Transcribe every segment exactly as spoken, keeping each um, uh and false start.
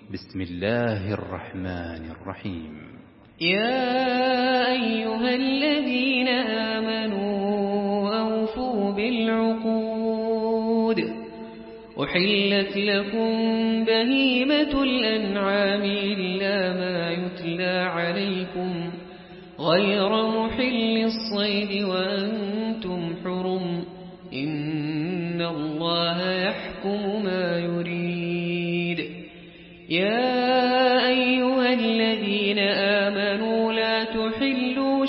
بسم الله الرحمن الرحيم. يا أيها الذين آمنوا أوفوا بالعقود أحلت لكم بهيمة الأنعام إلا ما يتلى عليكم غير محل الصيد وأنتم حرم إن الله يحكم ما يريد. يا أيها الذين آمنوا لا تحلوا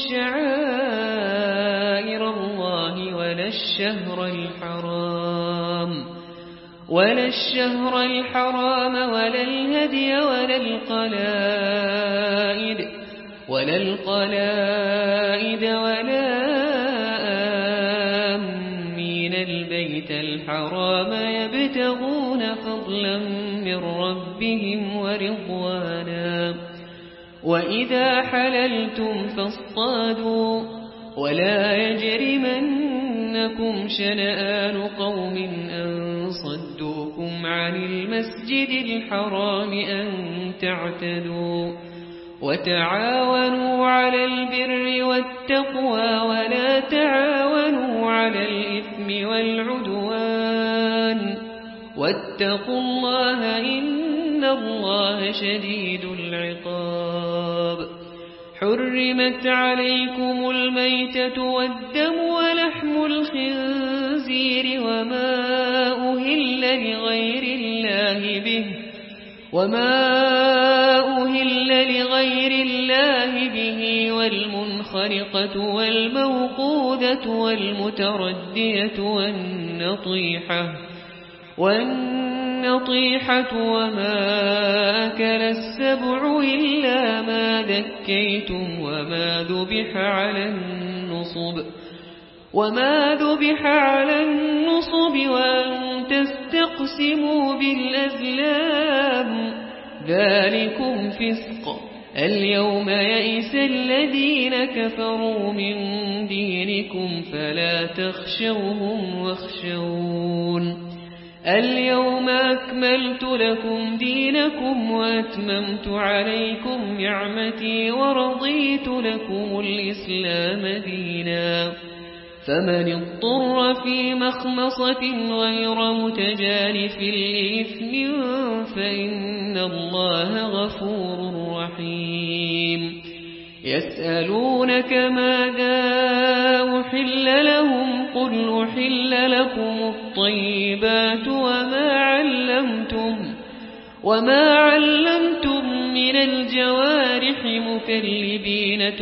شعائر الله ولا الشهر الحرام ولا الشهر الحرام ولا الهدي ولا القلائد ولا القلائد ولا آمين البيت الحرام يبتغون فضلا من ربهم ورضوانا وإذا حللتم فاصطادوا ولا يجرمنكم شنآن قوم أن صدوكم عن المسجد الحرام أن تعتدوا وتعاونوا على البر والتقوى ولا تعاونوا على الإثم والعدوان واتقوا الله إن الله شديد العقاب. حرمت عليكم الميتة والدم ولحم الخنزير وما أهل لغير الله به وما أهل لغير الله به والمنخرقة والموقوذة والمتردية والنطيحة والنطيحة وما أكل السبع إلا ما ذكيتم وما ذبح على النصب وما ذبح على النصب وأن تستقسموا بالأزلام ذلكم فسق. اليوم يئس الذين كفروا من دينكم فلا تخشوهم واخشون. اليوم أكملت لكم دينكم وأتممت عليكم نعمتي ورضيت لكم الإسلام دينا. فمن اضطر في مخمصة غير متجانف لإثم فإن الله غفور رحيم. يسألونك ماذا أحل لهم قل أحل لكم الطيبات وما علمتم وما علمتم من الجوارح مكلبين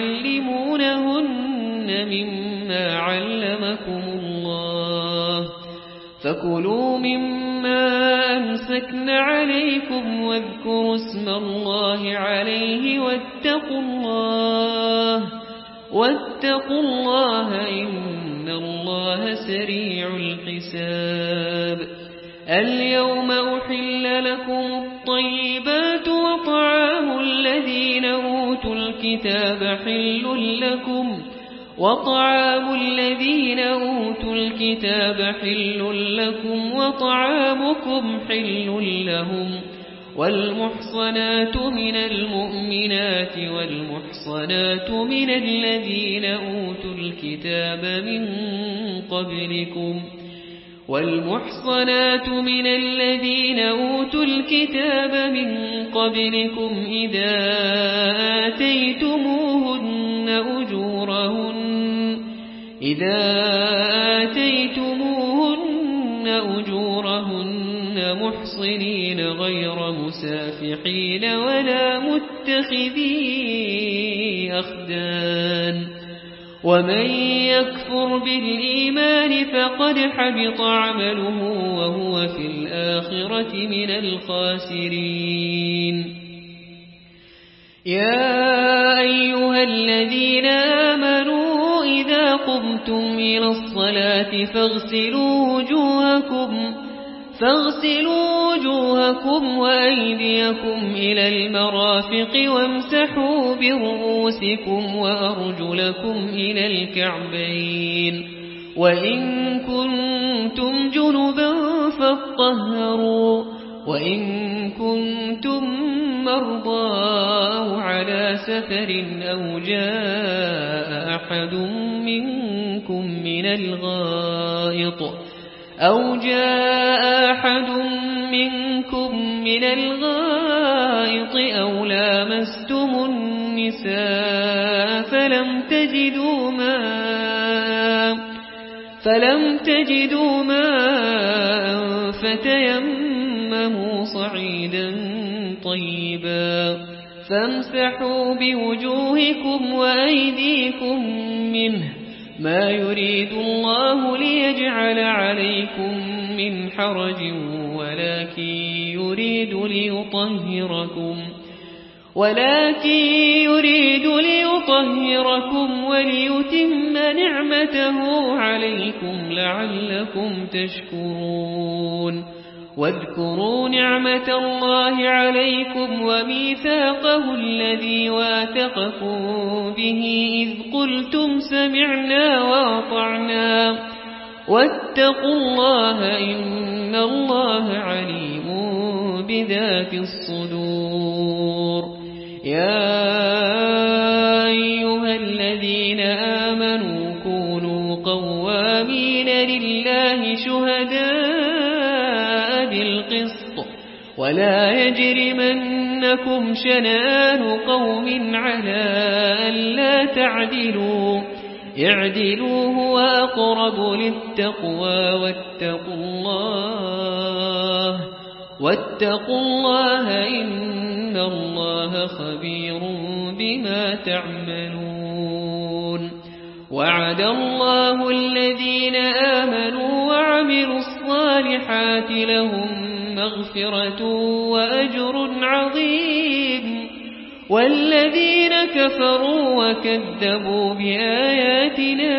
تعلمونهن مما علمكم الله فكلوا مما أمسكن عليكم واذكروا اسم الله عليه واتقوا الله واتقوا الله إن الله سريع الحساب. اليوم أحل لكم الطيبات وطعام الذين أوتوا الكتاب حل لكم وطعام الذين أوتوا الكتاب حل لكم وطعامكم حل لهم والمحصنات من المؤمنات والمحصنات من الذين أوتوا الكتاب من قبلكم والمحصنات من الذين أوتوا الكتاب من قبلكم إذا آتيتموهن أجورهن إذا آتيتموهن أجورهن محصنين غير مسافحين ولا متخذي أخدان. ومن يكفر بالإيمان فقد حبط عمله وهو في الآخرة من الخاسرين. يا أيها الذين آمنوا إذا قمتم إلى الصلاة فاغسلوا وجوهكم فاغسلوا وجوهكم وأيديكم إلى المرافق وامسحوا برؤوسكم وأرجلكم إلى الكعبين وإن كنتم جنبا فاطهروا وإن كنتم مرضى أو على سفر أو جاء أحد منكم من الغائط أو جاء أحد منكم من الغائط أو لامستم النساء فلم تجدوا ماء فلم تجدوا ماء فتيمموا صعيدا طيبا فامسحوا بوجوهكم وأيديكم منه ما يريد الله ليجعل عليكم من حرج ولكن يريد ليطهركم ولكن يريد ليطهركم وليتم نعمته عليكم لعلكم تشكرون واذكروا نعمة الله عليكم وميثاقه الذي واثقكم به إذ قلتم سمعنا وأطعنا واتقوا الله إن الله عليم بذات الصدور يا أيها الذين آمنوا كونوا قوامين لله شهداء بالقسط ولا يجرمنكم شنآن قوم على ألا تعدلوا اعدلوا هو أقرب للتقوى واتقوا الله واتقوا الله إن الله خبير بما تعملون وعد الله الذين آمنوا وعملوا الصالحات لهم مغفرة وأجر عظيم والذين كفروا وكذبوا بآياتنا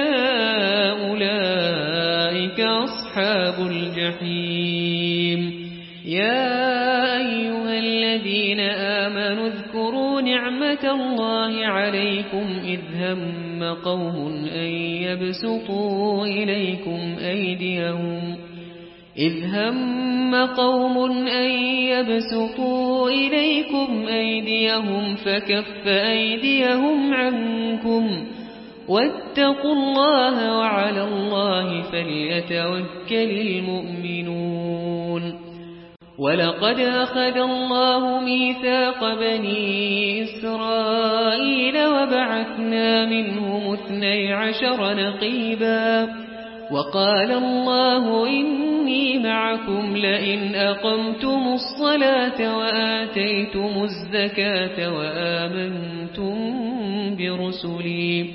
أولئك أصحاب الجحيم يا أيها الذين آمنوا اذكروا نعمة الله عليكم إذ هم قوم أن يبسطوا إليكم أيديهم إذ هم قوم أن يبسطوا إليكم أيديهم فكف أيديهم عنكم واتقوا الله وعلى الله فليتوكل المؤمنون ولقد أخذ الله ميثاق بني إسرائيل وبعثنا منهم اثني عشر نقيبا وقال الله إني معكم لئن أقمتم الصلاة وآتيتم الزكاة وآمنتم برسلي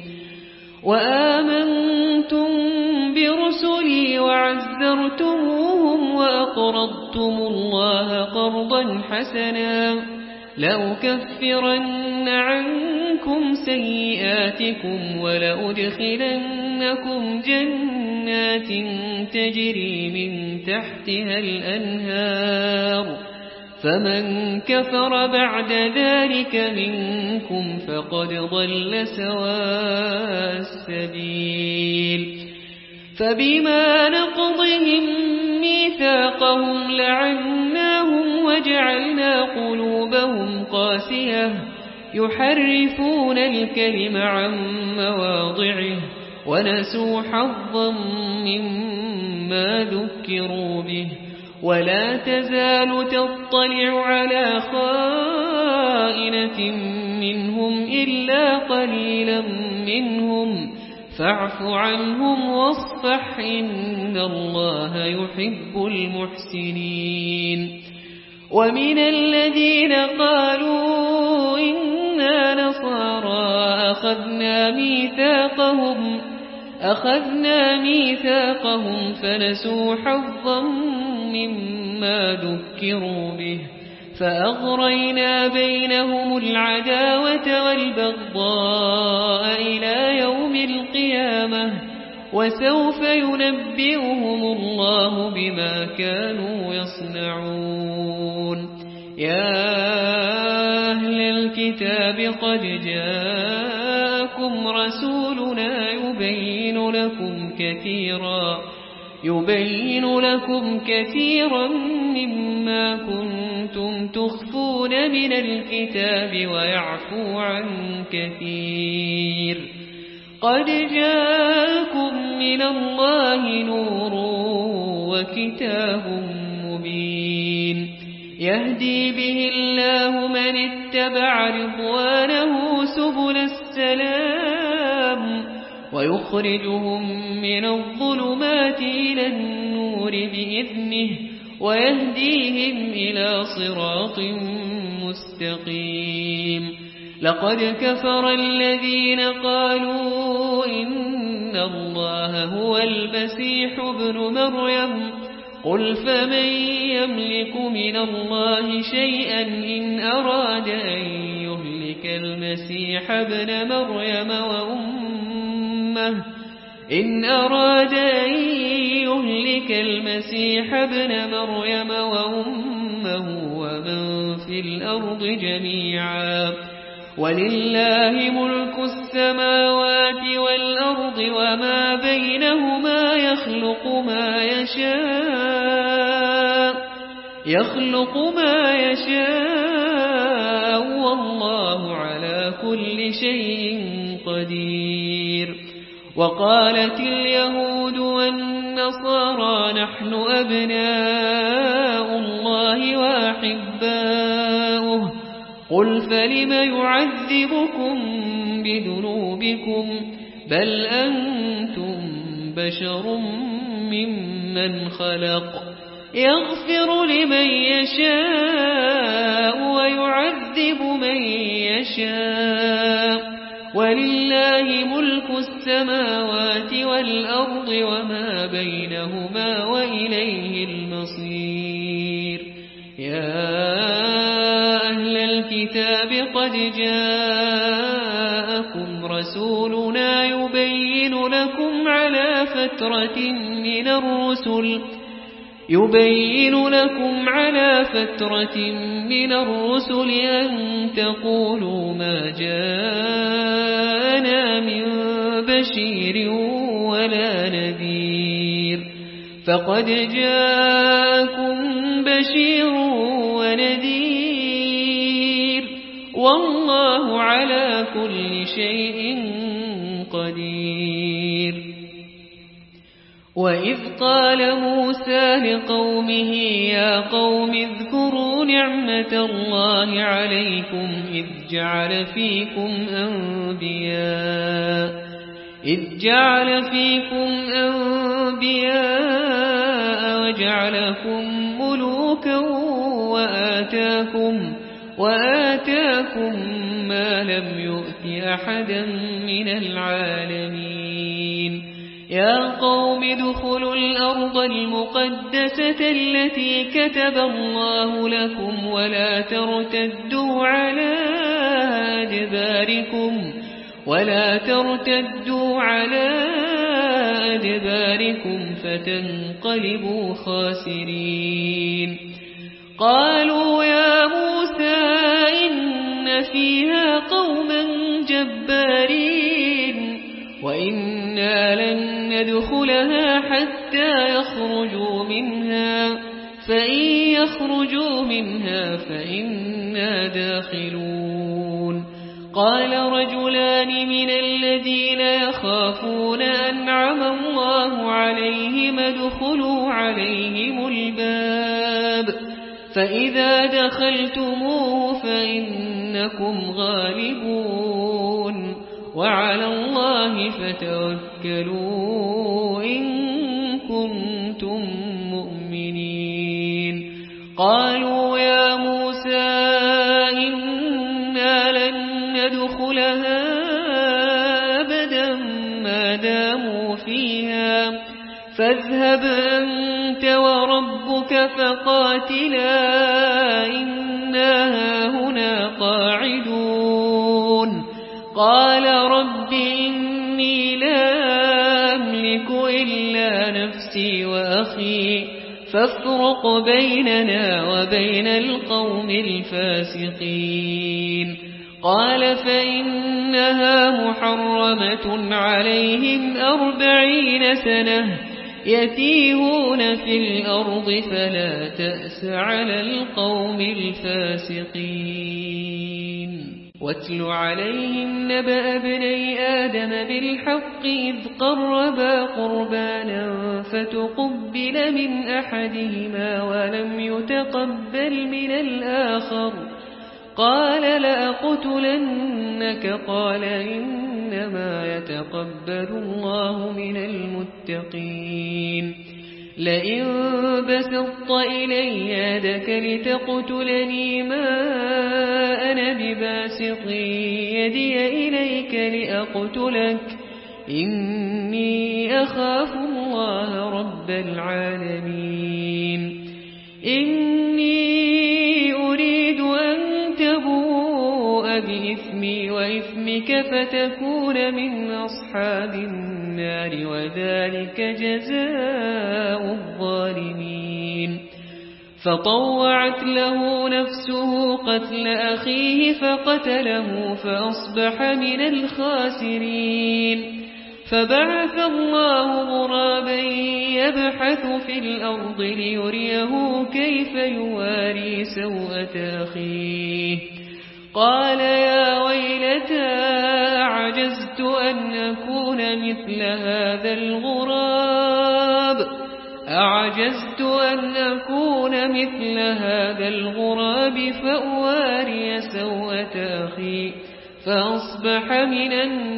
وآمنتم برسلي وعزرتموهم وأقرضتم الله قرضا حسنا لأكفرن عنكم سيئاتكم ولأدخلنكم جنات تجري من تحتها الأنهار فمن كفر بعد ذلك منكم فقد ضل سواء السبيل فبما نقضهم ميثاقهم لعناهم وجعلنا قلوبهم قاسية يحرفون الكلم عن مواضعه ونسوا حظا مما ذكروا به ولا تزال تطلع على خائنة منهم إلا قليلا منهم فاعف عنهم واصفح إن الله يحب المحسنين ومن الذين قالوا إنا نصارى أخذنا ميثاقهم أخذنا ميثاقهم فنسوا حظا مما ذكروا به فأغرينا بينهم العداوة والبغضاء إلى يوم القيامة وسوف ينبئهم الله بما كانوا يصنعون يا أهل الكتاب قد جاءكم رسولنا يبين لكم كثيرا يبين لكم كثيرا مما كنتم كنتم تخفون من الكتاب ويعفو عن كثير. قد جاءكم من الله نور وكتاب مبين يهدي به الله من اتبع رضوانه سبل السلام ويخرجهم من الظلمات إلى النور بإذنه ويهديهم إلى صراط مستقيم. لقد كفر الذين قالوا إن الله هو المسيح ابن مريم قل فمن يملك من الله شيئا إن أراد أن يهلك المسيح ابن مريم وأمه إن أراد أن يهلك المسيح ابن مريم وأمه ومن في الأرض جميعا ولله ملك السماوات والأرض وما بينهما يخلق ما يشاء يخلق ما يشاء والله على كل شيء قدير. وقالت اليهود والنصارى نحن أبناء الله وأحباؤه قل فلم يعذبكم بذنوبكم بل أنتم بشر ممن خلق يغفر لمن يشاء ويعذب من يشاء ولله ملك السماوات والأرض وما بينهما وإليه المصير. يا أهل الكتاب قد جاءكم رسولنا يبين لكم على فترة من الرسل يبين لكم على فترة من الرسل أن تقولوا ما جاءنا من بشير ولا نذير فقد جاءكم بشير ونذير والله على كل شيء قدير. وإذ قال موسى لقومه يا قوم اذكروا نعمة الله عليكم إذ جعل فيكم أنبياء إذ جعل فيكم أنبياء وجعلكم ملوكا وآتاكم وآتاكم ما لم يؤت أحدا من العالمين. يا قوم ادخلوا الأرض المقدسة التي كتب الله لكم ولا ترتدوا على أدباركم ولا ترتدوا على أدباركم فتنقلبوا خاسرين. قالوا يا موسى إن فيها قوما جبارين وإنا لن ندخلها حتى يخرجوا منها فإن يخرجوا منها فإنا داخلون. قال رجلان من الذين يخافون أنعم الله عليهم ادخلوا عليهم الباب فإذا دخلتموه فإنكم غالبون وعلى الله فتوكلوا إن كنتم مؤمنين. قالوا يا موسى إنا لن ندخلها أبدا ما داموا فيها فاذهب أنت وربك فقاتلا إنا هنا قاعدون. قال رب إني لا أملك إلا نفسي وأخي فافرق بيننا وبين القوم الفاسقين. قال فإنها محرمة عليهم أربعين سنة يتيهون في الأرض فلا تأس على القوم الفاسقين واتل عليهم نبأ ابني آدم بالحق إذ قربا قربانا فتقبل من أحدهما ولم يتقبل من الآخر قال لأقتلنك قال إنما يتقبل الله من المتقين لئن بسطت إلي يدك لتقتلني ما أنا بباسط يدي إليك لأقتلك إني أخاف الله رب العالمين إني أريد أن تبوء بإثمي وإثمك فتكون من أصحاب النار وذلك جزاء الظالمين فطوعت له نفسه قتل أخيه فقتله فأصبح من الخاسرين فبعث الله غرابا يبحث في الأرض ليريه كيف يواري سوءة أخيه قال يا ويلتى عجزت أن أكون مثل هذا الغراب أعجزت أن أكون مثل هذا الغراب فأواري سوءة أخي فأصبح من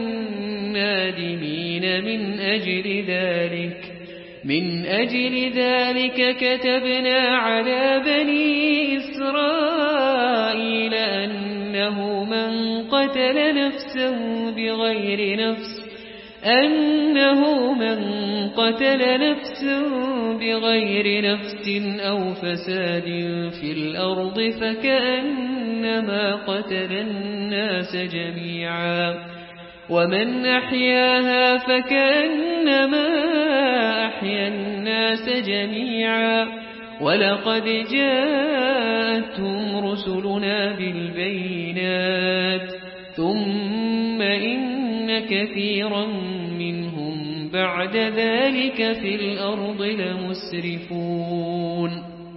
النادمين من أجل ذلك من أجل ذلك كتبنا على بني إسرائيل أنه من قتل نفسا بغير نفس أنه من قتل نفسا بغير نفس أو فساد في الأرض فكأنما قتل الناس جميعا ومن أحياها فكأنما أحيا الناس جميعا ولقد جاءتهم رسلنا بالبينات ثم إن كثيرا منهم بعد ذلك في الأرض لمسرفون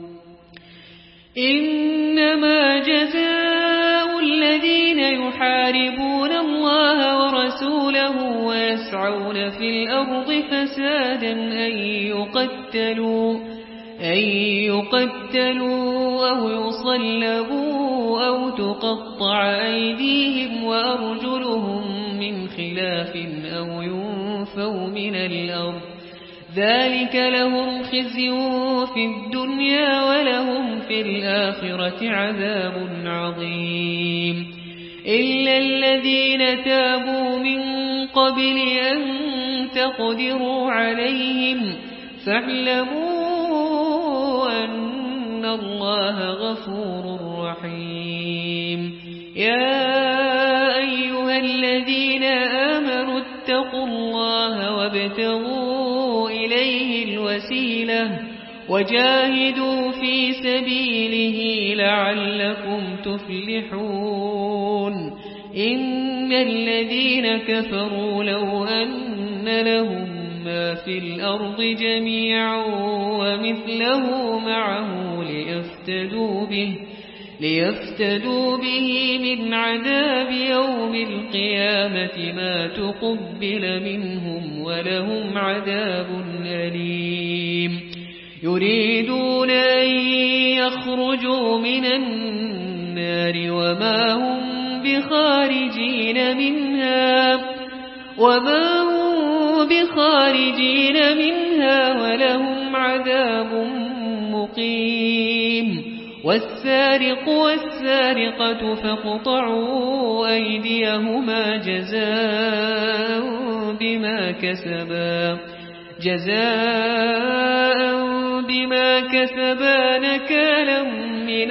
إنما جزاء الذين يحاربون الله ورسوله ويسعون في الأرض فسادا أن يقتلوا أن يقتلوا أو يصلبوا أو تقطع أيديهم وأرجلهم من خلاف أو ينفوا من الأرض ذلك لهم خزي في الدنيا ولهم في الآخرة عذاب عظيم إلا الذين تابوا من قبل أن تقدروا عليهم فاعلموا أن الله غفور رحيم يا أيها الذين آمنوا اتقوا الله وابتغوا إليه الوسيلة وجاهدوا في سبيله لعلكم تفلحون إن الذين كفروا لو أن لهم ما في الأرض جميعا ومثله معه ليفتدوا به ليفتدوا به من عذاب يوم القيامة ما تقبل منهم ولهم عذاب أليم يريدون أن يخرجوا من النار وما هم بخارجين منها وما هم بخارجين منها ولهم عذاب مقيم والسارق والسارقة فاقطعوا أيديهما جزاء بما كسبا جزاء بما كسبا نكالا من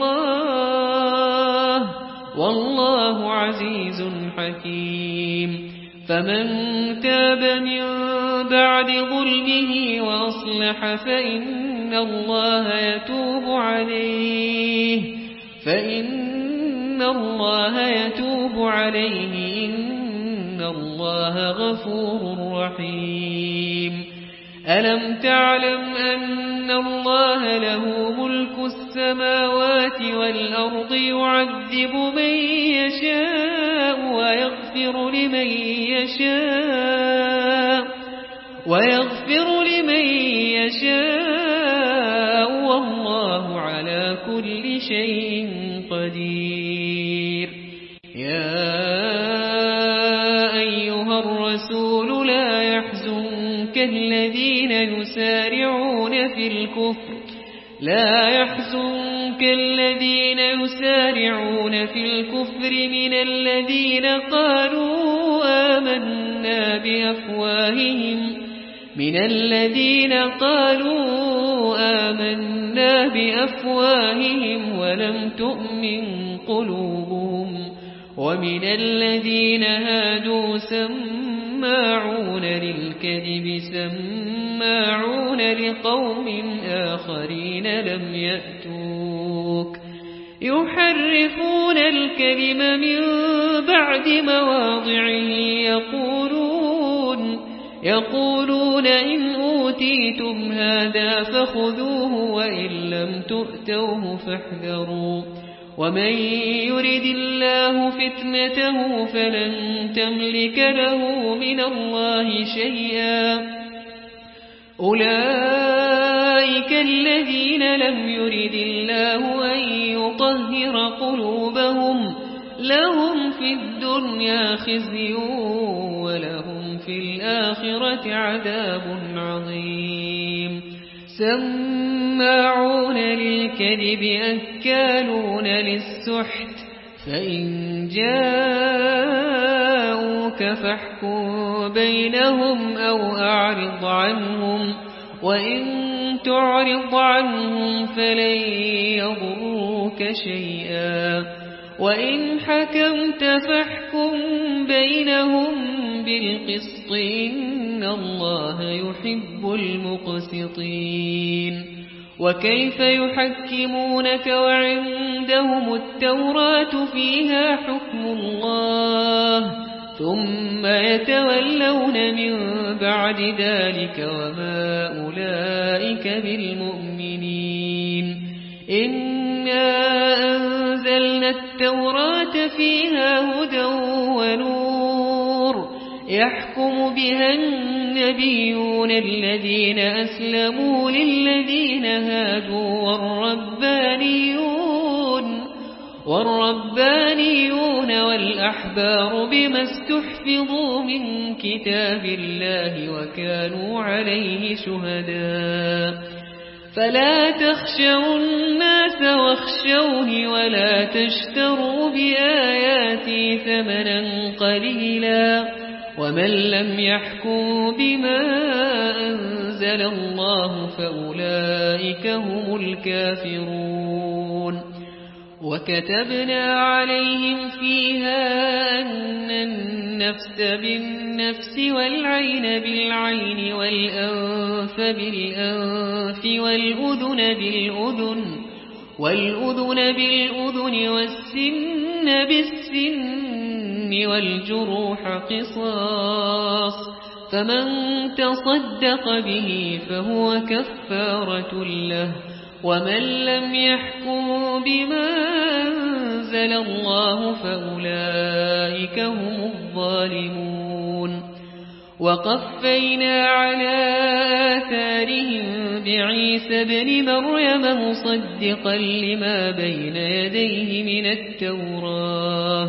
الله والله عزيز حكيم فمن تاب من بعد ظلمه وأصلح فإن الله يتوب عليه فإن الله يتوب عليه إن الله غفور رحيم ألم تعلم أن الله له ملك السماوات والأرض يعذب من يشاء ويغفر لمن يشاء ويغفر لمن يشاء والله على كل شيء قدير. يا أيها الرسول لا يحزنك الذين يسارعون في الكفر لا يحزنك الذين يسارعون في الكفر من الذين قالوا آمنا بأفواههم من الذين قالوا آمنا بأفواههم ولم تؤمن قلوبهم ومن الذين هادوا سماعون للكذب سماعون لقوم آخرين لم يأتوك يحرفون الكلم من بعد مواضعه يقولون يقولون إن أوتيتم هذا فخذوه وإن لم تؤتوه فاحذروا ومن يرد الله فتنته فلن تملك له من الله شيئا أولئك الذين لم يرد الله أن يطهر قلوبهم لهم في الدنيا خزي ولهم في الآخرة عذاب عظيم. سماعون للكذب أكالون للسحت فإن جاءوك فاحكم بينهم أو أعرض عنهم وإن تعرض عنهم فلن يضروك شيئا وإن حكمت فاحكم بينهم بالقسط إن الله يحب المقسطين. وكيف يحكمونك وعندهم التوراة فيها حكم الله ثم يتولون من بعد ذلك وما أولئك بالمؤمنين. إنا أنزلنا التوراة فيها هدى ونور يحكم بها النبيون الذين أسلموا للذين هادوا والربانيون والربانيون والأحبار بما استحفظوا من كتاب الله وكانوا عليه شهداء. فلا تخشوا الناس واخشوني ولا تشتروا بآياتي ثمنا قليلا ومن لم يحكم بما أنزل الله فأولئك هم الكافرون. وكتبنا عليهم فيها أن النفس بالنفس والعين بالعين والأنف بالأنف والأذن بالأذن والأذن بالأذن والسن بالسن والجروح قصاص فمن تصدق به فهو كفارة له ومن لم يحكم بما أنزل الله فأولئك هم الظالمون. وقفينا على آثارهم بعيسى ابن مريم مصدقا لما بين يديه من التوراة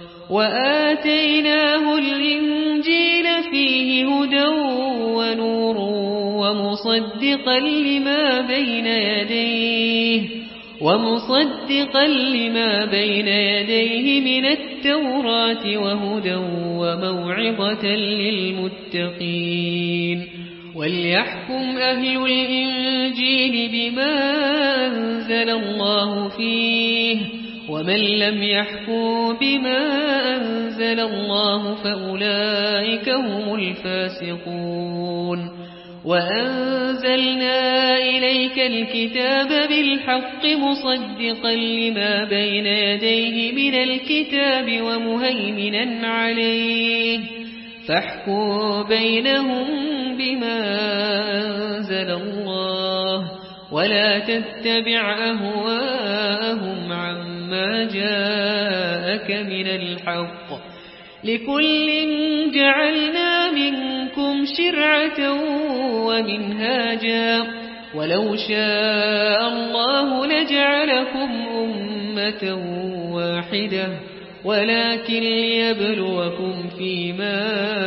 وآتيناه الإنجيل فيه هدى ونور ومصدقا لما بين يديه ومصدقا لما بين يديه من التوراة وهدى وموعظة للمتقين. وليحكم أهل الإنجيل بما أنزل الله فيه ومن لم يحكم بما أنزل الله فأولئك هم الفاسقون. وأنزلنا إليك الكتاب بالحق مصدقا لما بين يديه من الكتاب ومهيمنا عليه فاحكم بينهم بما أنزل الله ولا تتبع أهواءهم عما جاءك من الحق لكل جعلنا منكم شرعة ومنهاجا ولو شاء الله لجعلكم أمة واحدة ولكن ليبلوكم فيما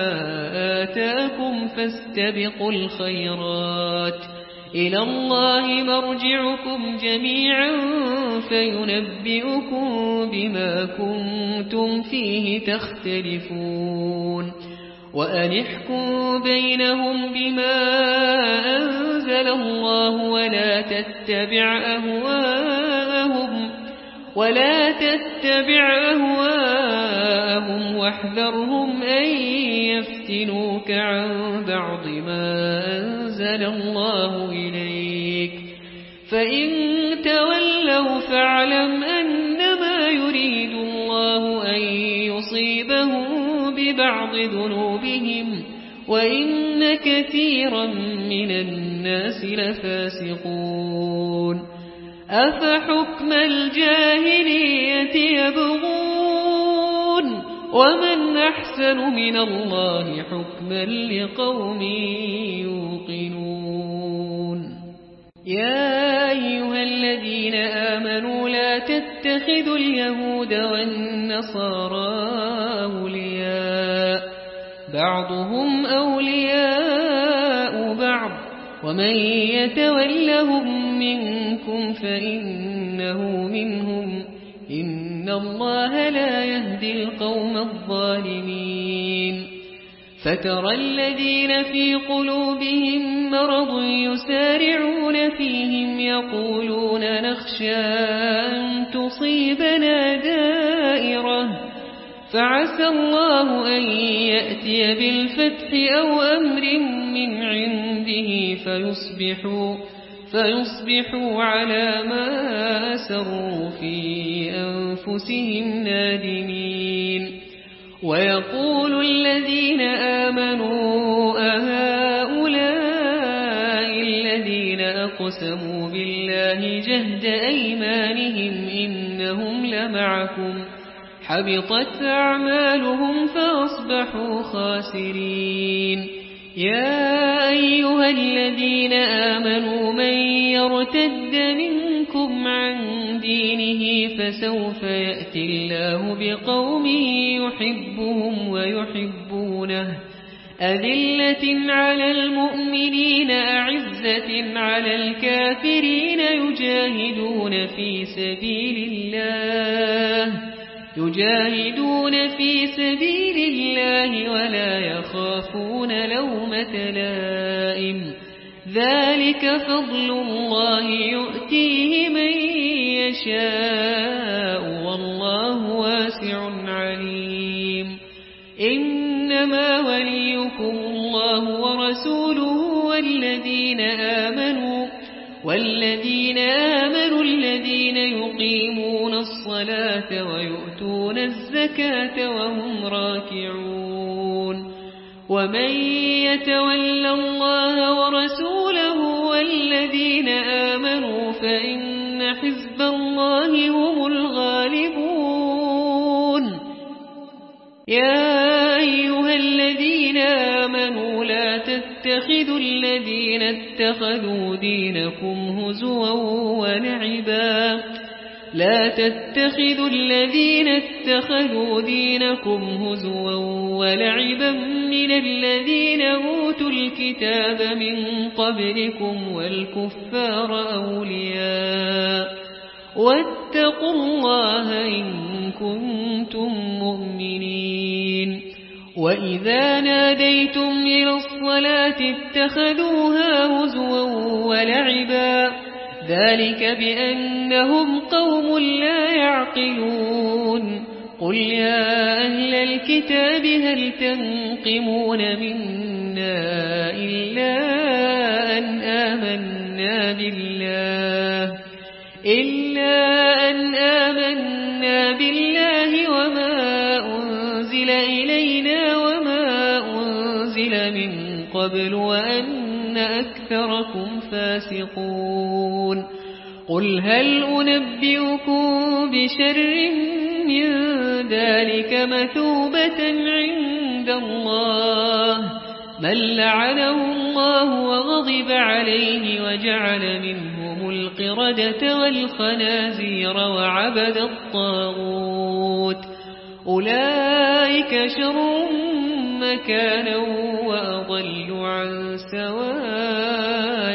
آتاكم فاستبقوا الخيرات إلى الله مرجعكم جميعا فينبئكم بما كنتم فيه تختلفون وأن احكم بينهم بما أنزل الله ولا تتبع أهواءهم ولا تتبع أهواءهم واحذرهم أن يفتنوك عن بعض ما أنزل الله إليك فإن تولوا فاعلم أنما يريد الله أن يصيبهم ببعض ذنوبهم وإن كثيرا من الناس لفاسقون أفحكم الجاهلية يبغون ومن أحسن من الله حكما لقوم يوقنون يا أيها الذين آمنوا لا تتخذوا اليهود والنصارى أولياء بعضهم أولياء بعض ومن يتولهم منكم فإنه منهم إن الله لا يهدي القوم الظالمين فترى الذين في قلوبهم مرض يسارعون فيهم يقولون نخشى أن تصيبنا دائرة فعسى الله أن يأتي بالفتح أو أمر من عنده فيصبحوا, فيصبحوا على ما أسروا في أنفسهم نادمين ويقول الذين آمنوا أهؤلاء الذين أقسموا بالله جهد أيمانهم إنهم لمعكم حبطت أعمالهم فأصبحوا خاسرين يا أيها الذين آمنوا من يرتد منكم عن دينه فسوف يأتي الله بقوم يحبهم ويحبونه أذلة على المؤمنين أعزة على الكافرين يجاهدون في سبيل الله يجاهدون في سبيل الله ولا يخافون لومة لائم ذلك فضل الله يؤتيه من يشاء والله واسع عليم إنما وليكم الله ورسوله والذين آمنوا والذين آمنوا الذين يقيمون الصلاة ويؤتون الزكاة وهم راكعون ومن يتول الله ورسوله والذين آمنوا فإن حزب الله هم الغالبون يا أيها الذين آمنوا لا تتخذوا الذين اتخذوا دينكم هزوا ولعبا لا تتخذوا الذين اتخذوا دينكم هزوا ولعبا من الذين أوتوا الكتاب من قبلكم والكفار أولياء واتقوا الله إن كنتم مؤمنين وإذا ناديتم إلى الصلاة اتخذوها هزوا ولعبا ذلك بأنهم قوم لا يعقلون قل يا أهل الكتاب هل تنقمون منا إلا أن آمنا بالله إلا أن آمنا بالله وما أنزل إلينا وما أنزل من قبل وأن أكثركم فاسقون قل هل أنبئكم بشر من ذلك مثوبة عند الله من لعنه الله وغضب عليه وجعل منهم القردة والخنازير وعبد الطاغوت أولئك شر مكانا وأضل عن سواء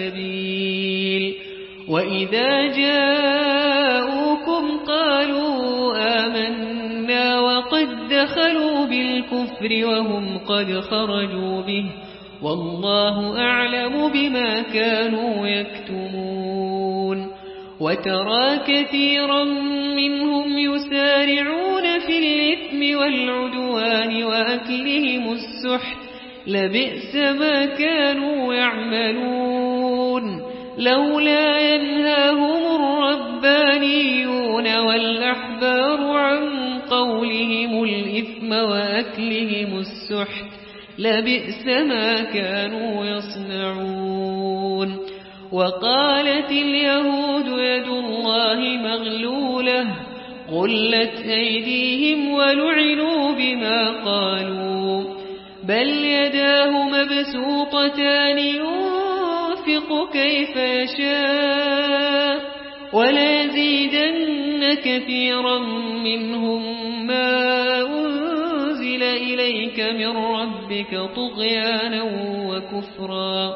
السبيل وإذا جاءوكم قالوا آمنا وقد دخلوا بالكفر وهم قد خرجوا به والله أعلم بما كانوا يكتمون وترى كثيرا منهم يسارعون في الإثم والعدوان وأكلهم السحت لبئس ما كانوا يعملون لولا ينهاهم الربانيون والأحبار عن قولهم الإثم وأكلهم السحت لبئس ما كانوا يصنعون وقالت اليهود يد الله مغلولة غلت أيديهم ولعنوا بما قالوا بل يداه مبسوطتان ينفق كيف يشاء وليزيدن كثيرا منهم ما أنزل إليك من ربك طغيانا وكفرا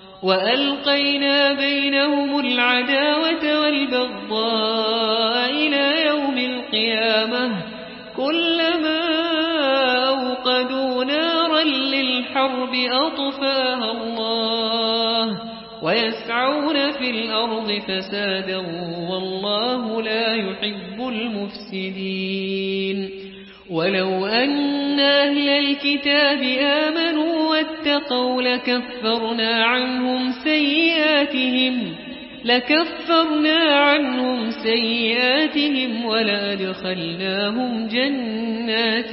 وألقينا بينهم العداوة والبغضاء إلى يوم القيامة كلما أوقدوا نارا للحرب أطفاها الله ويسعون في الأرض فسادا والله لا يحب المفسدين ولو أن أهل الكتاب آمنوا واتقوا لكفرنا عنهم سيئاتهم لكفرنا عنهم سيئاتهم ولأدخلناهم جنات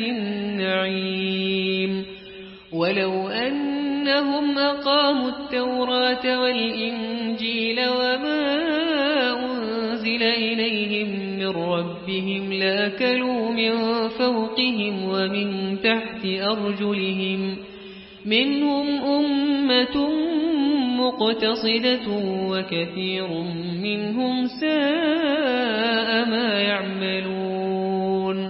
النعيم ولو أنهم أقاموا التوراة والإنجيل وما أنزل إليهم من ربهم لأكلوا من فوقهم ومن تحت أرجلهم منهم أمة مقتصدة وكثير منهم ساء ما يعملون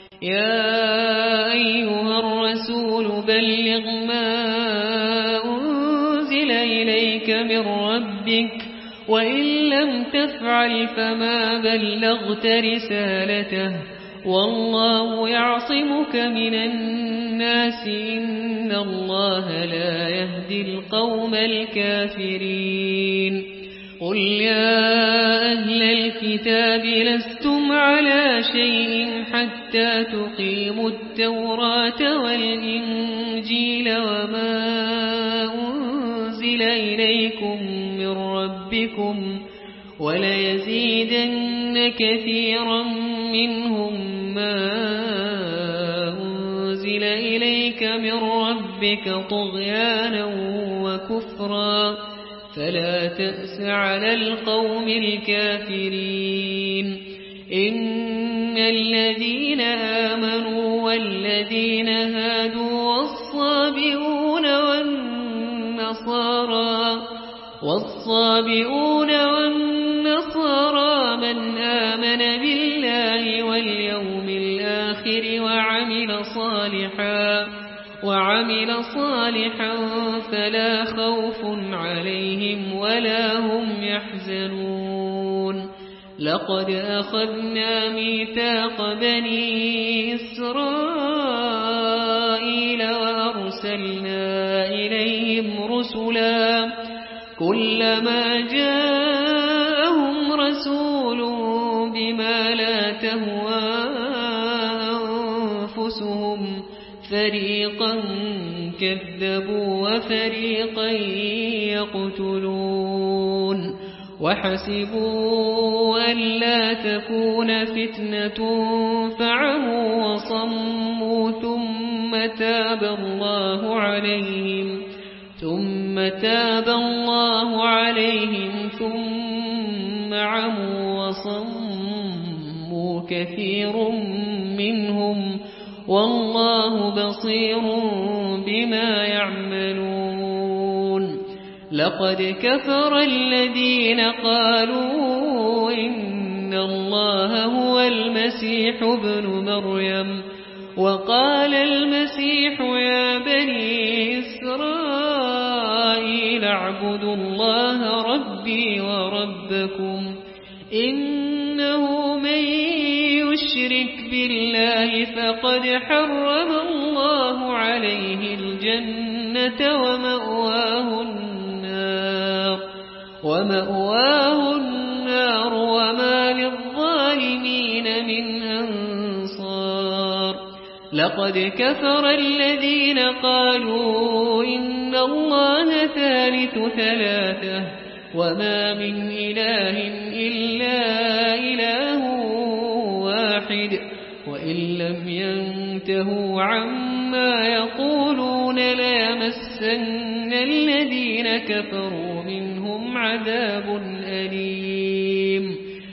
يا أيها الرسول بلغ ما أنزل إليك من ربك وإن لم تفعل فما بلغت رسالته والله يعصمك من الناس إن الله لا يهدي القوم الكافرين قل يا أهل الكتاب لستم على شيء حتى تقيموا التوراة والإنجيل وما أنزل إليكم من ربكم وليزيدن كثيرا منهم ما أنزل إليك من ربك طغيانا وكفرا فلا تأس على القوم الكافرين إن الذين آمنوا والذين هادوا والصابئون والنصارى والصابئون والنصارى من آمن بالله واليوم الآخر وعمل صالحا وعمل صالحا فلا خوف عليهم ولا هم يحزنون لقد أخذنا ميثاق بني إسرائيل وأرسلنا إليهم رسلا كلما جاءهم رسول بما لا تهوى أنفسهم فريقا كذبوا وفريقا يقتلون وحسبوا ألا تكون فتنة فعموا وصموا ثم تاب الله عليهم ثم تاب الله عليهم ثم عموا وصموا كثير منهم والله بصير بما يعملون لقد كفر الذين قالوا إن الله هو المسيح ابن مريم وقال المسيح يا بني إسرائيل اعبدوا الله ربي وربكم إنه من يشرك بالله فقد حرم الله عليه الجنة ومأواه النار ومأواه النار وما للظالمين من أنصار لقد كفر الذين قالوا إن الله ثالث ثلاثة وما من إله إلا إله واحد وإن لم ينتهوا عما يقولون ليمسن الذين كفروا منهم عذاب أليم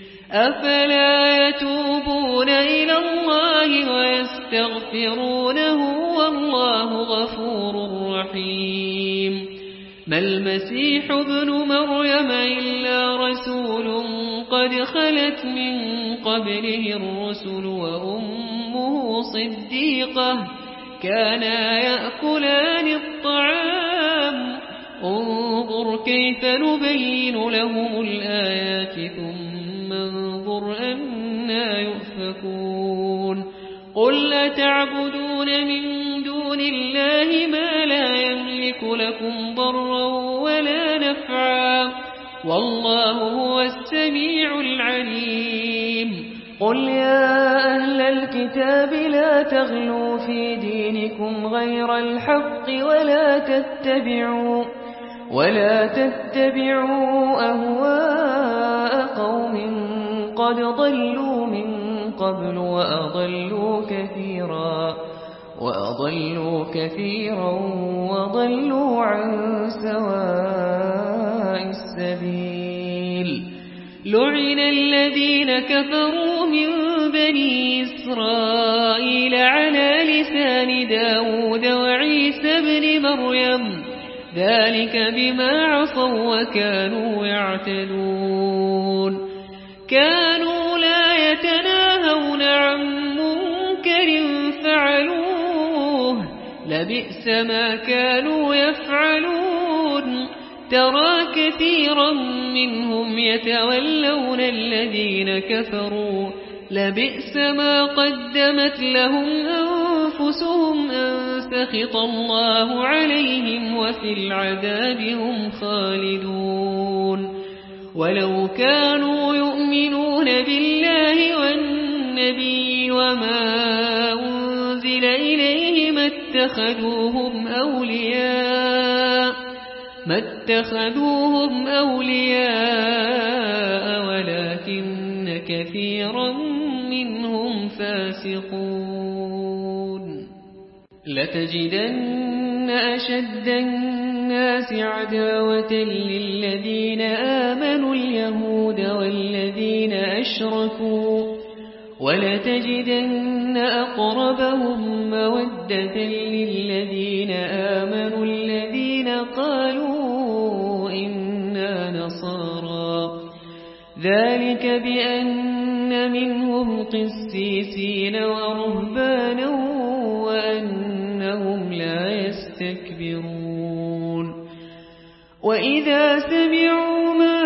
أفلا يتوبون إلى الله ويستغفرونه والله غفور رحيم ما المسيح ابن مريم إلا رسول قد خلت من قبله الرسل وأمه صديقة كانا يأكلان الطعام انظر كيف نبين لهم الآيات ثم انظر أنا يؤفكون قل أتعبدون من دون الله ما لا يملك لكم ضرا ولا نفعا والله هو السميع العليم قل يا أهل الكتاب لا تغلوا في دينكم غير الحق ولا تتبعوا ولا تتبعوا أهواء قوم قد ضلوا من قبل وأضلوا كثيرا وأضلوا كثيرا وضلوا عن سواء السبيل لعن الذين كفروا من بني إسرائيل على لسان داود وعيسى بن مريم ذلك بما عصوا وكانوا يعتدون كانوا لا يتناهون عن منكر فعلوه لبئس ما كانوا يفعلون ترى كثيرا منهم يتولون الذين كفروا لبئس ما قدمت لهم أنفسهم أن سخط الله عليهم وفي العذاب هم خالدون ولو كانوا يؤمنون بالله والنبي وما أنزل إليه ما اتخذوهم أولياء ما اتخذوهم أولياء ولكن كثيرا منهم فاسقون لتجدن أشد الناس عداوة للذين آمنوا اليهود والذين أشركوا ولتجدن أقربهم مودة للذين آمنوا الذين قالوا إنا نصارى ذلك بأن منهم قسيسين ورهبانا وأنهم لا يستكبرون وإذا سمعوا ما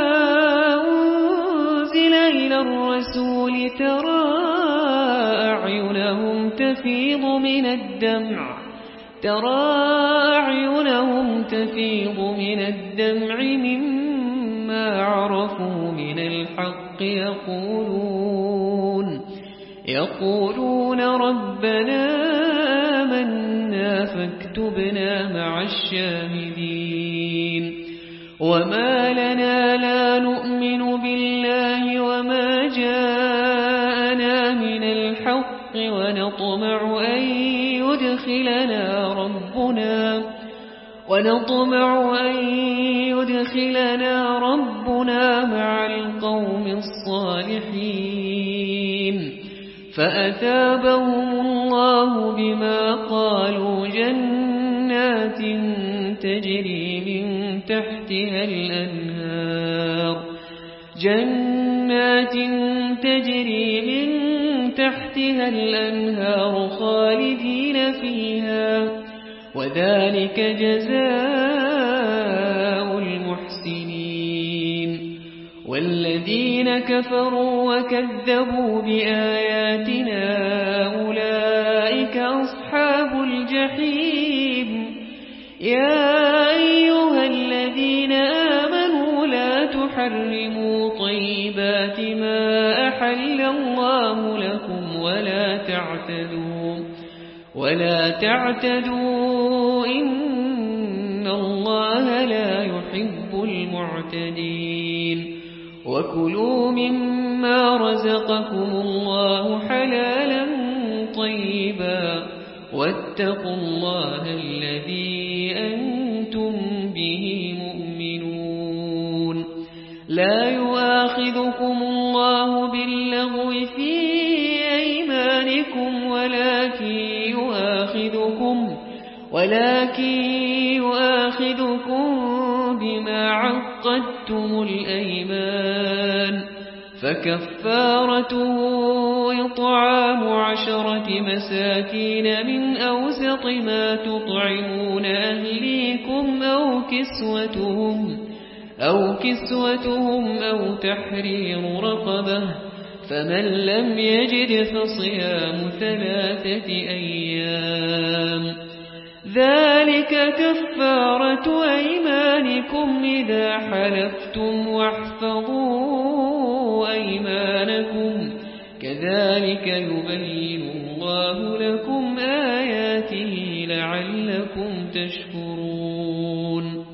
أنزل إلى الرسول ترى أعينهم تفيض من الدمع ترى أعينهم تفيض من الدمع مما عرفوا من الحق يقولون يقولون ربنا آمنا فاكتبنا مع الشاهدين وما لنا لا نؤمن بالله وما جاءنا من الحق ونطمع أن يدخلنا ربنا ونطمع أن يدخلنا ربنا مع القوم الصالحين فأثابهم الله بما قالوا جنات تجري من تحتها الأنهار جنات تجري من تحتها الأنهار خالدين فيها وذلك جزاء المحسنين والذين كفروا وكذبوا بآياتنا أولئك أصحاب الجحيم يا أيها الذين آمنوا لا تحرموا طيبات ما أحل الله لكم ولا تعتدوا ولا تعتدوا إن الله لا يحب المعتدين وكلوا مما رزقكم الله حلالا طيبا واتقوا الله الذي أنتم به مؤمنون لا يؤاخذكم الله باللغو في أيمانكم ولكن يؤاخذكم ولكن يؤاخذكم بما عقدتم الأيمان فكفارته إطعام عشرة مساكين من أوسط ما تطعمون أهليكم أو كسوتهم أو كسوتهم أو تحرير رقبة فمن لم يجد فصيام ثلاثة أيام ذلك كفارة أيمانكم إذا حلفتم واحفظوا أيمانكم كذلك يبين الله لكم آياته لعلكم تشكرون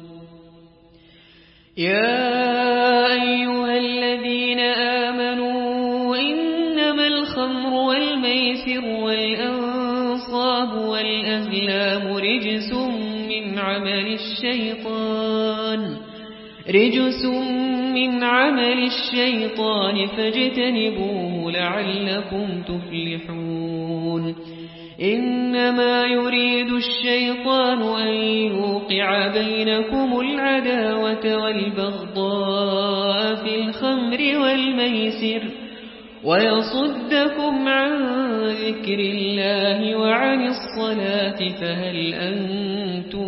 يا أيها الذين آمنوا إنما الخمر والميسر والأنصاب والأزلام رجس من عمل الشيطان رجس من عمل الشيطان فاجتنبوه لعلكم تفلحون إنما يريد الشيطان أن يوقع بينكم العداوة والبغضاء في الخمر والميسر ويصدكم عن ذكر الله وعن الصلاة فهل أنتم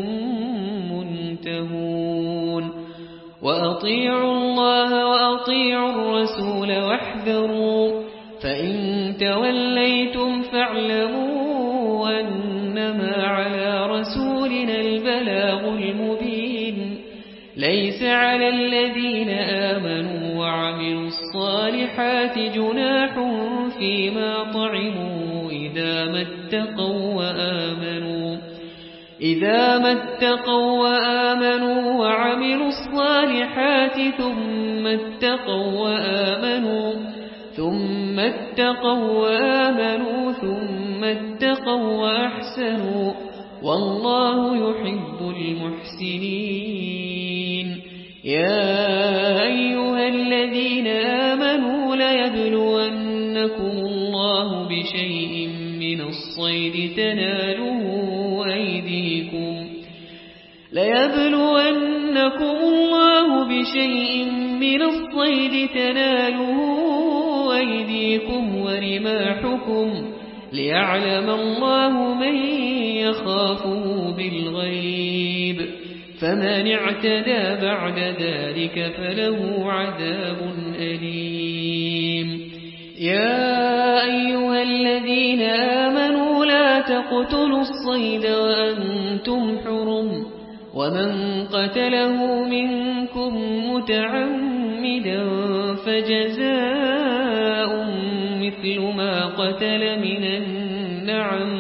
منتهون وأطيعوا الله وأطيعوا الرسول واحذروا فإن توليتم فاعلموا أنما على رسولنا البلاغ المبين ليس على الذين آمنوا وعملوا الصالحات جناح فيما طعموا إذا ما اتقوا وآمنوا إذا ما اتقوا وآمنوا وعملوا الصالحات ثم اتقوا وآمنوا ثم اتقوا وآمنوا ثم اتقوا وأحسنوا والله يحب المحسنين يا أيها الذين آمنوا ليبلونكم الله بشيء من الصيد تناله أيديكم ليبلونكم الله بشيء من الصيد تناله أيديكم ورماحكم ليعلم الله من يخافه بالغيب فمن اعتدى بعد ذلك فله عذاب أليم يا أيها الذين آمنوا لا تقتلوا الصيد وأنتم حرم ومن قتله منكم متعمدا فجزاء مثل ما قتل من النعم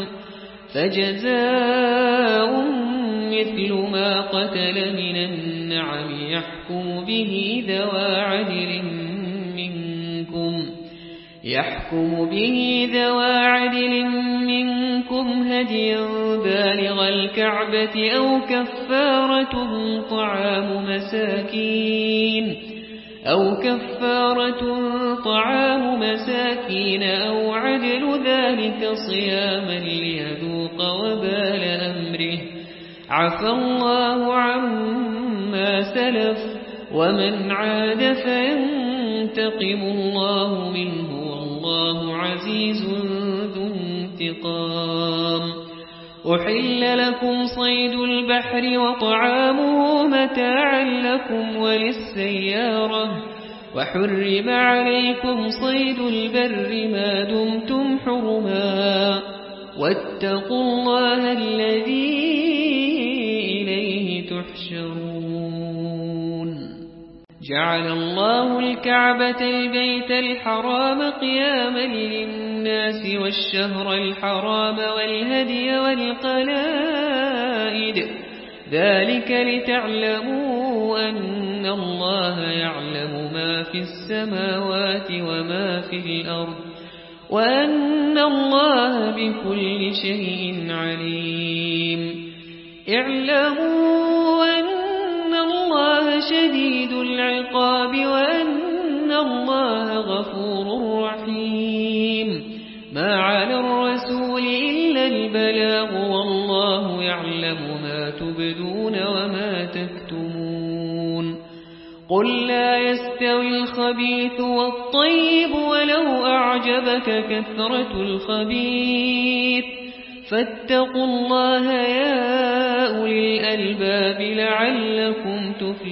فجزاء مثل ما قتل من النعم يحكم به ذوى عدل منكم يحكم به ذوى عدل منكم هديا بالغ الكعبة الكعبة أو كفارة طعام مساكين أو كفارة طعام مساكين أو عدل ذلك صياما ليذوق وبال أمره عفى الله عما سلف ومن عاد فينتقم الله منه والله عزيز ذو انتقام أحل لكم صيد البحر وطعامه متاعا لكم وللسيارة وحرم عليكم صيد البر ما دمتم حرما واتقوا الله الذي إليه تحشرون جعل الله الكعبة البيت الحرام قياما للناس والشهر الحرام والهدي والقلائد ذلك لتعلموا أن الله يعلم ما في السماوات وما في الأرض وأن الله بكل شيء عليم اعلموا أن الله شديد العقاب وأن الله غفور رحيم ما على الرسول إلا البلاغ والله يعلم ما تبدون وما تكتمون قل لا يستوي الخبيث والطيب ولو أعجبك كثرة الخبيث فاتقوا الله يا أولي الألباب لعلكم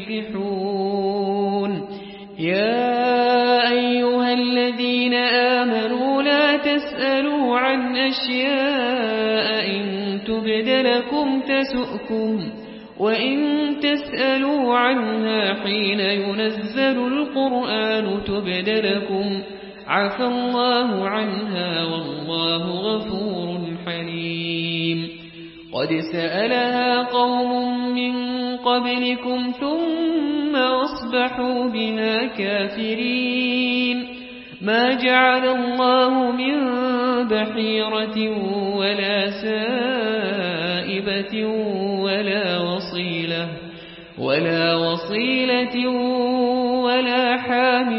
تفلحون يا أيها الذين آمنوا لا تسألوا عن أشياء إن تبد لكم تسؤكم وإن تسألوا عنها حين ينزل القرآن تبد لكم عفى الله عنها والله غفور حليم قد سألها قوم من قبلكم ثم أصبحوا بها كافرين ما جعل الله من بحيرة ولا سائبة ولا وصيلة ولا وصيلة ولا حام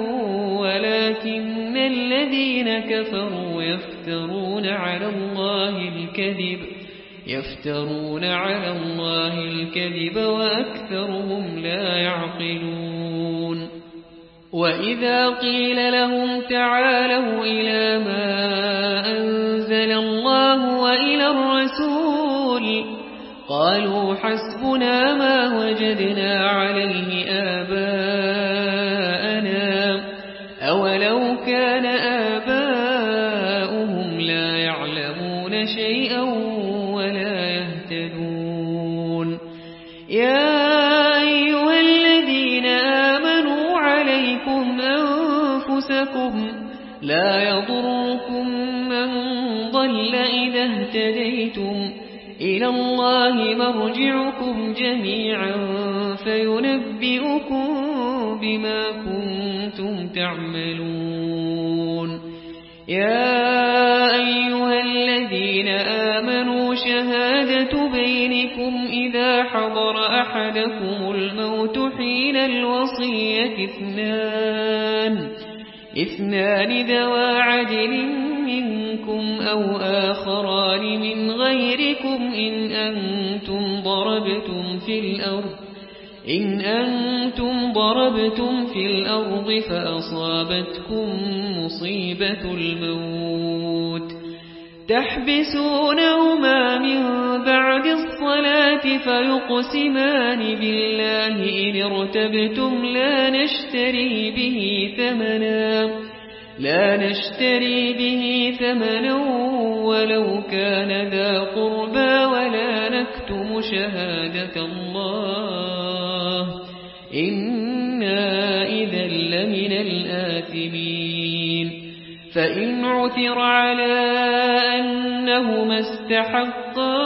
ولكن الذين كفروا يفترون على الله الكذب يفترون على الله الكذب وأكثرهم لا يعقلون وإذا قيل لهم تعالوا إلى ما أنزل الله وإلى الرسول قالوا حسبنا ما وجدنا عليه آباءنا أولو كان آباؤهم لا يعلمون شيئا ولا يهتدون يا أيها الذين آمنوا عليكم أنفسكم لا يضركم من ضل إذا اهتديتم إلى الله مرجعكم جميعا فينبئكم بما كنتم تعملون يا أيها الذين آمنوا شهادة بينكم إذا حضر أحدكم الموت حين الوصية اثنان اثنان ذوى عدل منكم أو آخران من غيركم إن أنتم ضربتم في الأرض إن أنتم ضربتم في الأرض فأصابتكم مصيبة الموت تحبسونهما من بعد الصلاة فيقسمان بالله إن ارتبتم لا نشتري به ثمنا لا نشتري به ثمنا ولو كان ذا قربى ولا نكتم شهادة الله إنا إذا لمن الآثمين فإن عثر على أنهما استحقا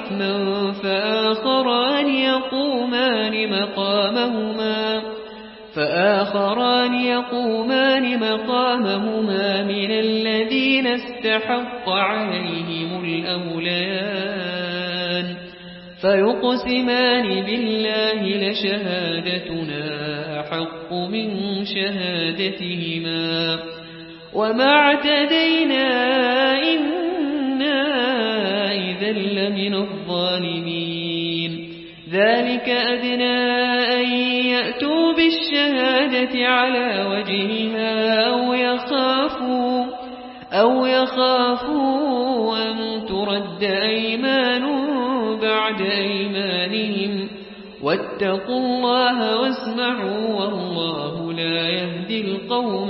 إثما فآخران يقومان مقامهما فآخران يقومان مقامهما من الذين استحق عليهم الأوليان فيقسمان بالله لشهادتنا أحق من شهادتهما وما اعتدينا إنا إذا لمن الظالمين ذلك أدنى أن يأتوا بالشهادة على وجهها أو يخافوا أو يخافوا أن ترد أيمان بعد أيمانهم واتقوا الله واسمعوا والله لا يهدي القوم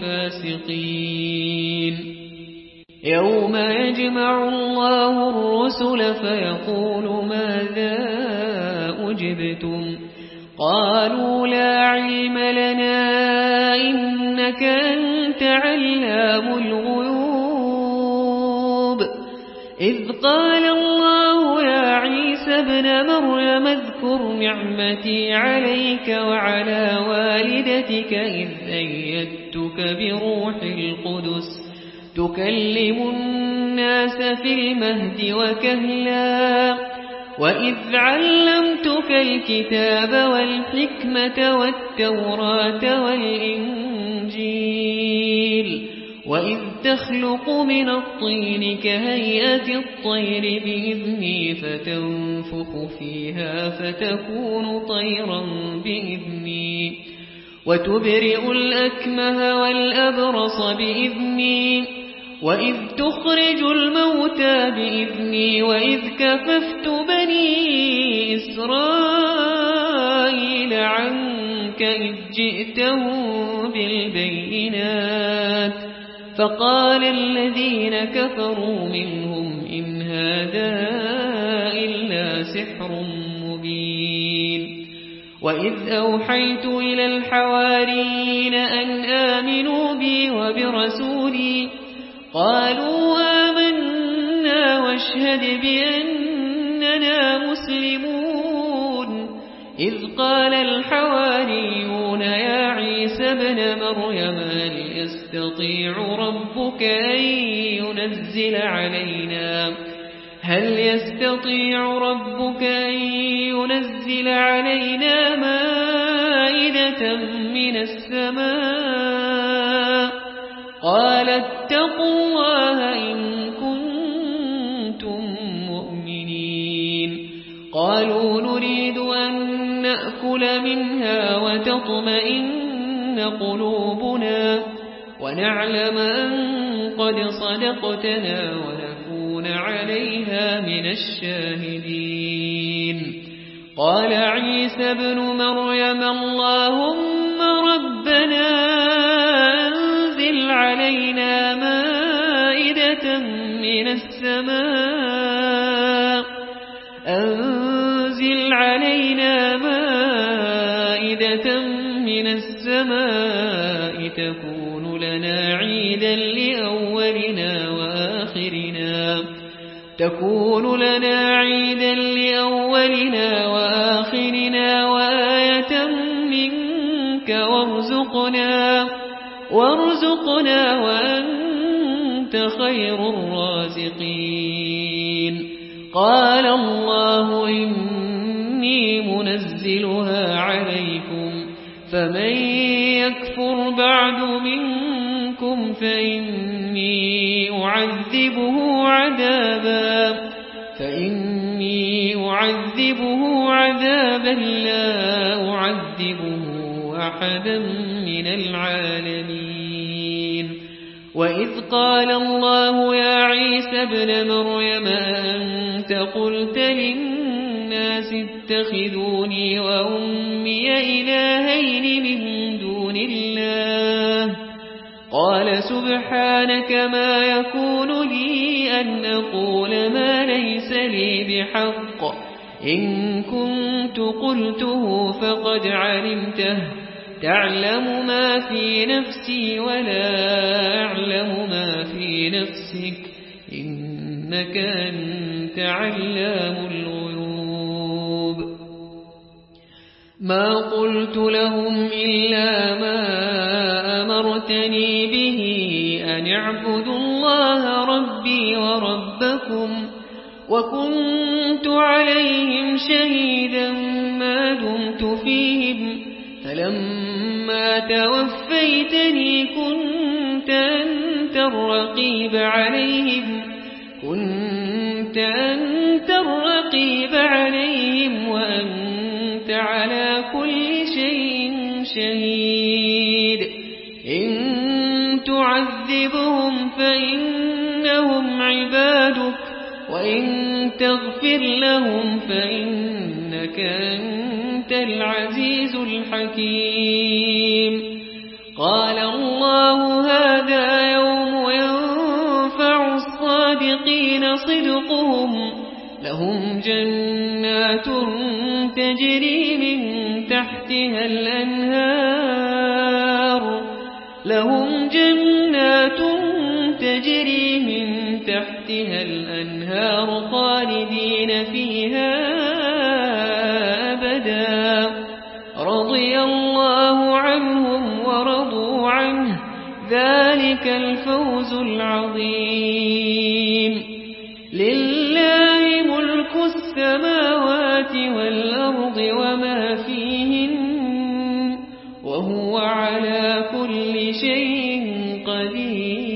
الفاسقين يوم يجمع الله الرسل فيقول ماذا أجبتم قالوا لا علم لنا إنك أنت علام الغيوب إذ قال الله يا عيسى ابن مريم اذكر نعمتي عليك وعلى والدتك إذ أيدتك بروح القدس تكلم الناس في المهد وكهلا وإذ علمتك الكتاب والحكمة والتوراة والإنجيل وإذ تخلق من الطين كهيئة الطير بإذني فتنفخ فيها فتكون طيرا بإذني وتبرئ الأكمه والأبرص بإذني وإذ تخرج الموتى بإذني وإذ كففت بني إسرائيل عنك إذ جئتهم بالبينات فقال الذين كفروا منهم إن هذا إلا سحر مبين وإذ أوحيت إلى الحواريين أن آمنوا بي وبرسولي قالوا آمنا واشهد بأننا مسلمون إذ قال الحواريون يا عيسى ابن مريم هل يستطيع ربك أن ينزل علينا هل يستطيع ربك أن ينزل علينا مائدة من السماء قال اتقوا الله إن كنتم مؤمنين قالوا نريد أن نأكل منها وتطمئن قلوبنا ونعلم أن قد صدقتنا ونكون عليها من الشاهدين قال عيسى ابن مريم اللهم ربنا أنزل علينا مائدة من السماء أنزل علينا مائدة من السماء تكون لنا عيدا لأولنا وآخرنا تكون لنا عيدا لأولنا وآخرنا وآية منك وارزقنا وارزقنا وأنت خير الرازقين قال الله إني منزلها عليكم فمن يكفر بعد منكم فإني أعذبه عذابا فإني أعذبه عذابا لا أعذبه أحدا من العالمين وإذ قال الله يا عيسى ابن مريم أنت قلت للناس اتخذوني وأمي إلهين من دون الله قال سبحانك ما يكون لي أن أقول ما ليس لي بحق إن كنت قلته فقد علمته تعلم ما في نفسي ولا أعلم ما في نفسك إنك أنت علام الغيوب ما قلت لهم إلا ما أمرتني به أن اعبدوا الله ربي وربكم وكنت عليهم شهيدا ما دمت فيهم فلما توفيتني كنت أنت الرقيب عليهم كنت أنت الرقيب عليهم وأنت على كل شيء شهيد إن تعذبهم فإنهم عبادك وإن تغفر لهم فإنك أنت العزيز الحكيم قال الله هذا يوم ينفع الصادقين صدقهم لهم جنات تجري من تحتها الأنهار لهم جنات تجري من تحتها الأنهار خالدين فيها أبدا رضي الله عنهم ورضوا عنه ذلك الفوز العظيم لله ملك السماوات والأرض وما فيهن وهو على كل شيء قدير